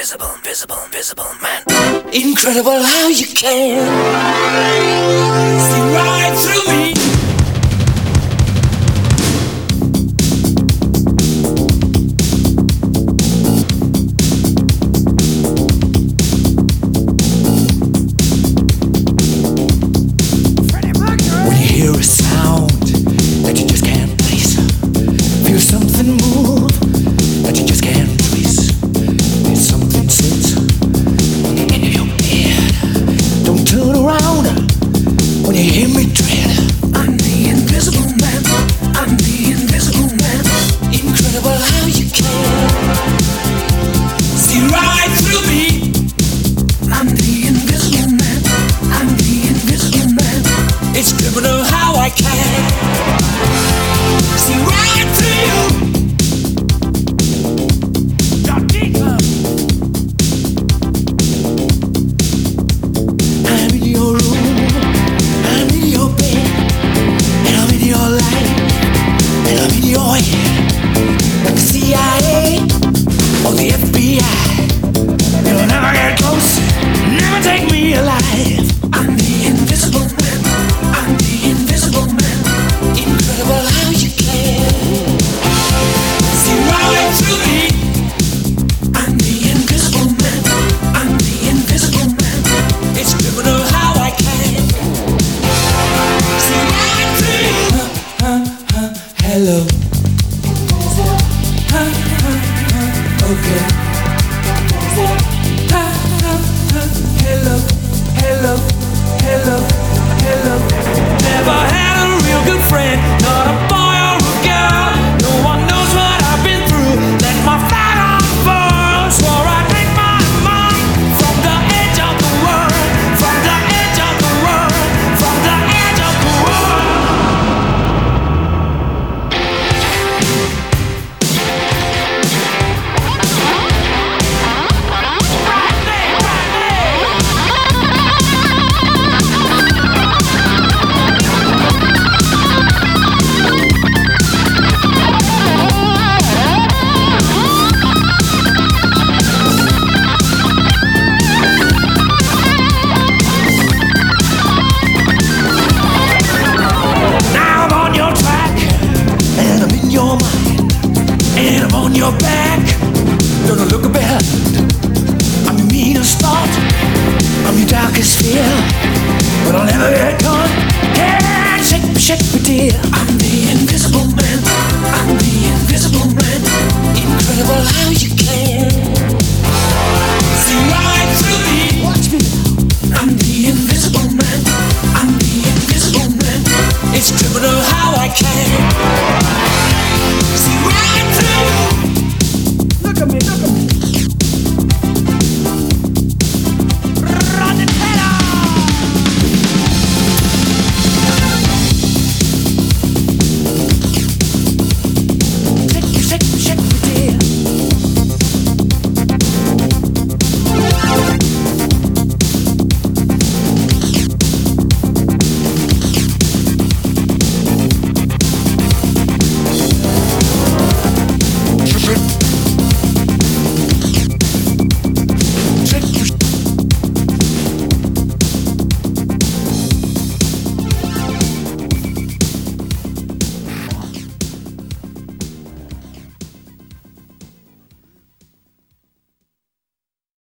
invisible man. Incredible how you can see right through me. When you hear a sound that you just can't place, feel something move that you just can't trace. There's something sits on the end of your head. Don't turn around when you hear me tread. I'm the invisible man. I'm the invisible man. Incredible how you can see right through me.